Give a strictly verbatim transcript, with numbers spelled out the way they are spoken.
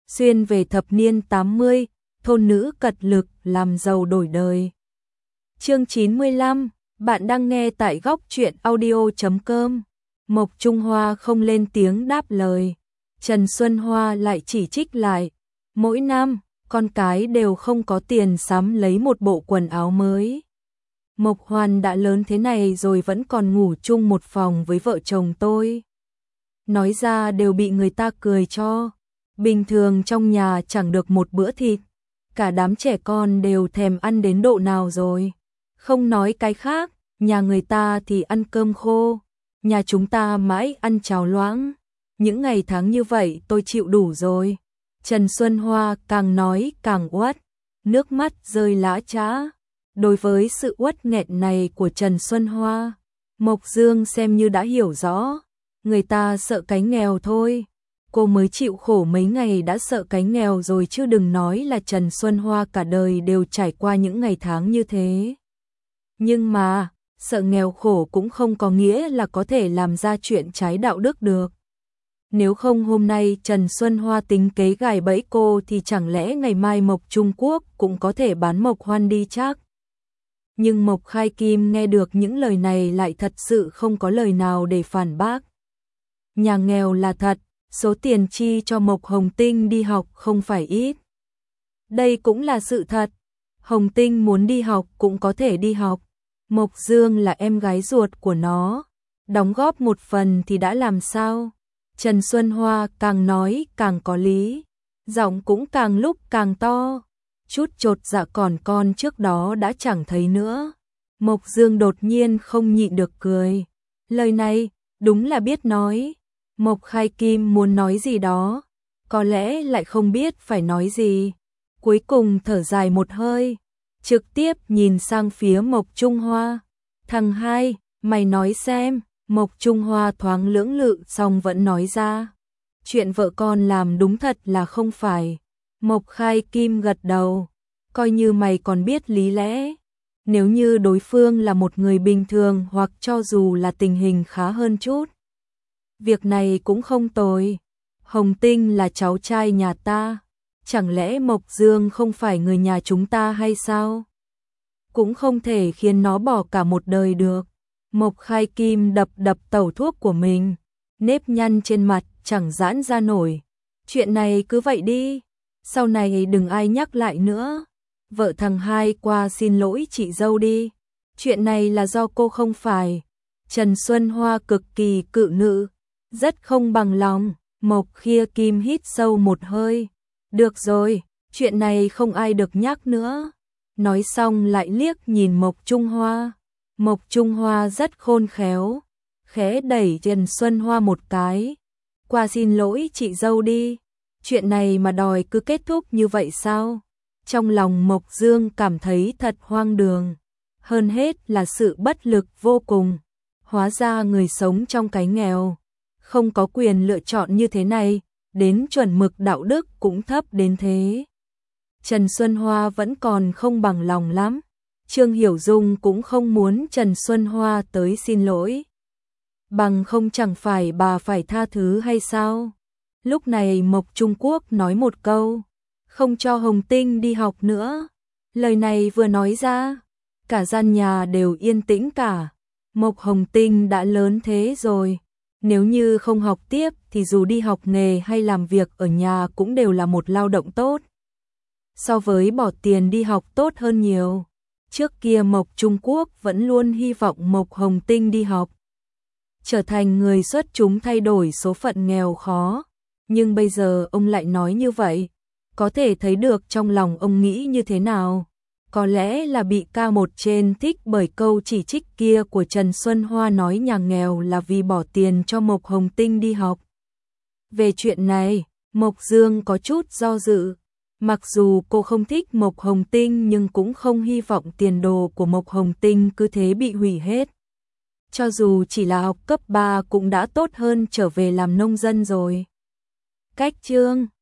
xuyên về thập niên tám mươi, thôn nữ cật lực làm giàu đổi đời. Chương chín mươi lăm, bạn đang nghe tại góc truyện audio chấm com. Mộc Trung Hoa không lên tiếng đáp lời. Trần Xuân Hoa lại chỉ trích lại. Mỗi năm, con cái đều không có tiền sắm lấy một bộ quần áo mới. Mộc Hoan đã lớn thế này rồi vẫn còn ngủ chung một phòng với vợ chồng tôi. Nói ra đều bị người ta cười cho. Bình thường trong nhà chẳng được một bữa thịt. Cả đám trẻ con đều thèm ăn đến độ nào rồi. Không nói cái khác, nhà người ta thì ăn cơm khô. Nhà chúng ta mãi ăn cháo loãng. Những ngày tháng như vậy tôi chịu đủ rồi. Trần Xuân Hoa càng nói càng uất, nước mắt rơi lã chã. Đối với sự uất nghẹn này của Trần Xuân Hoa, Mộc Dương xem như đã hiểu rõ. Người ta sợ cái nghèo thôi. Cô mới chịu khổ mấy ngày đã sợ cái nghèo rồi chứ đừng nói là Trần Xuân Hoa cả đời đều trải qua những ngày tháng như thế. Nhưng mà, sợ nghèo khổ cũng không có nghĩa là có thể làm ra chuyện trái đạo đức được. Nếu không hôm nay Trần Xuân Hoa tính kế gài bẫy cô thì chẳng lẽ ngày mai Mộc Trung Quốc cũng có thể bán Mộc Hoan đi chắc. Nhưng Mộc Khai Kim nghe được những lời này lại thật sự không có lời nào để phản bác. Nhà nghèo là thật, số tiền chi cho Mộc Hồng Tinh đi học không phải ít. Đây cũng là sự thật, Hồng Tinh muốn đi học cũng có thể đi học. Mộc Dương là em gái ruột của nó, đóng góp một phần thì đã làm sao. Trần Xuân Hoa càng nói càng có lý, giọng cũng càng lúc càng to. Chút chột dạ còn con trước đó đã chẳng thấy nữa. Mộc Dương đột nhiên không nhịn được cười. Lời này, đúng là biết nói. Mộc Khai Kim muốn nói gì đó, có lẽ lại không biết phải nói gì. Cuối cùng thở dài một hơi, trực tiếp nhìn sang phía Mộc Trung Hoa. Thằng hai, mày nói xem. Mộc Trung Hoa thoáng lưỡng lự xong vẫn nói ra. Chuyện vợ con làm đúng thật là không phải. Mộc Khai Kim gật đầu. Coi như mày còn biết lý lẽ. Nếu như đối phương là một người bình thường hoặc cho dù là tình hình khá hơn chút. Việc này cũng không tồi. Hồng Tinh là cháu trai nhà ta. Chẳng lẽ Mộc Dương không phải người nhà chúng ta hay sao? Cũng không thể khiến nó bỏ cả một đời được. Mộc Khai Kim đập đập tẩu thuốc của mình, nếp nhăn trên mặt chẳng giãn ra nổi. Chuyện này cứ vậy đi, sau này đừng ai nhắc lại nữa. Vợ thằng hai qua xin lỗi chị dâu đi. Chuyện này là do cô không phải. Trần Xuân Hoa cực kỳ cự nữ, rất không bằng lòng. Mộc Khia Kim hít sâu một hơi. Được rồi, chuyện này không ai được nhắc nữa. Nói xong lại liếc nhìn Mộc Trung Hoa. Mộc Trung Hoa rất khôn khéo, khẽ đẩy Trần Xuân Hoa một cái. Qua xin lỗi chị dâu đi. Chuyện này mà đòi cứ kết thúc như vậy sao? Trong lòng Mộc Dương cảm thấy thật hoang đường. Hơn hết là sự bất lực vô cùng. Hóa ra người sống trong cái nghèo, không có quyền lựa chọn như thế này, đến chuẩn mực đạo đức cũng thấp đến thế. Trần Xuân Hoa vẫn còn không bằng lòng lắm. Trương Hiểu Dung cũng không muốn Trần Xuân Hoa tới xin lỗi. Bằng không chẳng phải bà phải tha thứ hay sao? Lúc này Mộc Trung Quốc nói một câu, không cho Hồng Tinh đi học nữa. Lời này vừa nói ra, cả gian nhà đều yên tĩnh cả. Mộc Hồng Tinh đã lớn thế rồi, nếu như không học tiếp thì dù đi học nghề hay làm việc ở nhà cũng đều là một lao động tốt. So với bỏ tiền đi học tốt hơn nhiều. Trước kia Mộc Trung Quốc vẫn luôn hy vọng Mộc Hồng Tinh đi học, trở thành người xuất chúng thay đổi số phận nghèo khó. Nhưng bây giờ ông lại nói như vậy, có thể thấy được trong lòng ông nghĩ như thế nào. Có lẽ là bị ca một trên thích bởi câu chỉ trích kia của Trần Xuân Hoa nói nhà nghèo là vì bỏ tiền cho Mộc Hồng Tinh đi học. Về chuyện này, Mộc Dương có chút do dự. Mặc dù cô không thích Mộc Hồng Tinh nhưng cũng không hy vọng tiền đồ của Mộc Hồng Tinh cứ thế bị hủy hết. Cho dù chỉ là học cấp ba cũng đã tốt hơn trở về làm nông dân rồi. Cách chương